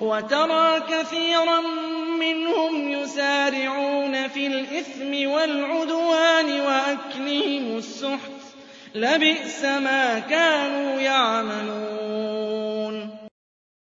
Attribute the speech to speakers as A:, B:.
A: وَتَرَىٰ كَثِيرًا مِّنْهُمْ يُسَارِعُونَ فِي الْإِثْمِ وَالْعُدْوَانِ وَأَكْلِهِمُ السُّحْتَ ۚ لَبِئْسَ مَا كَانُوا يَعْمَلُونَ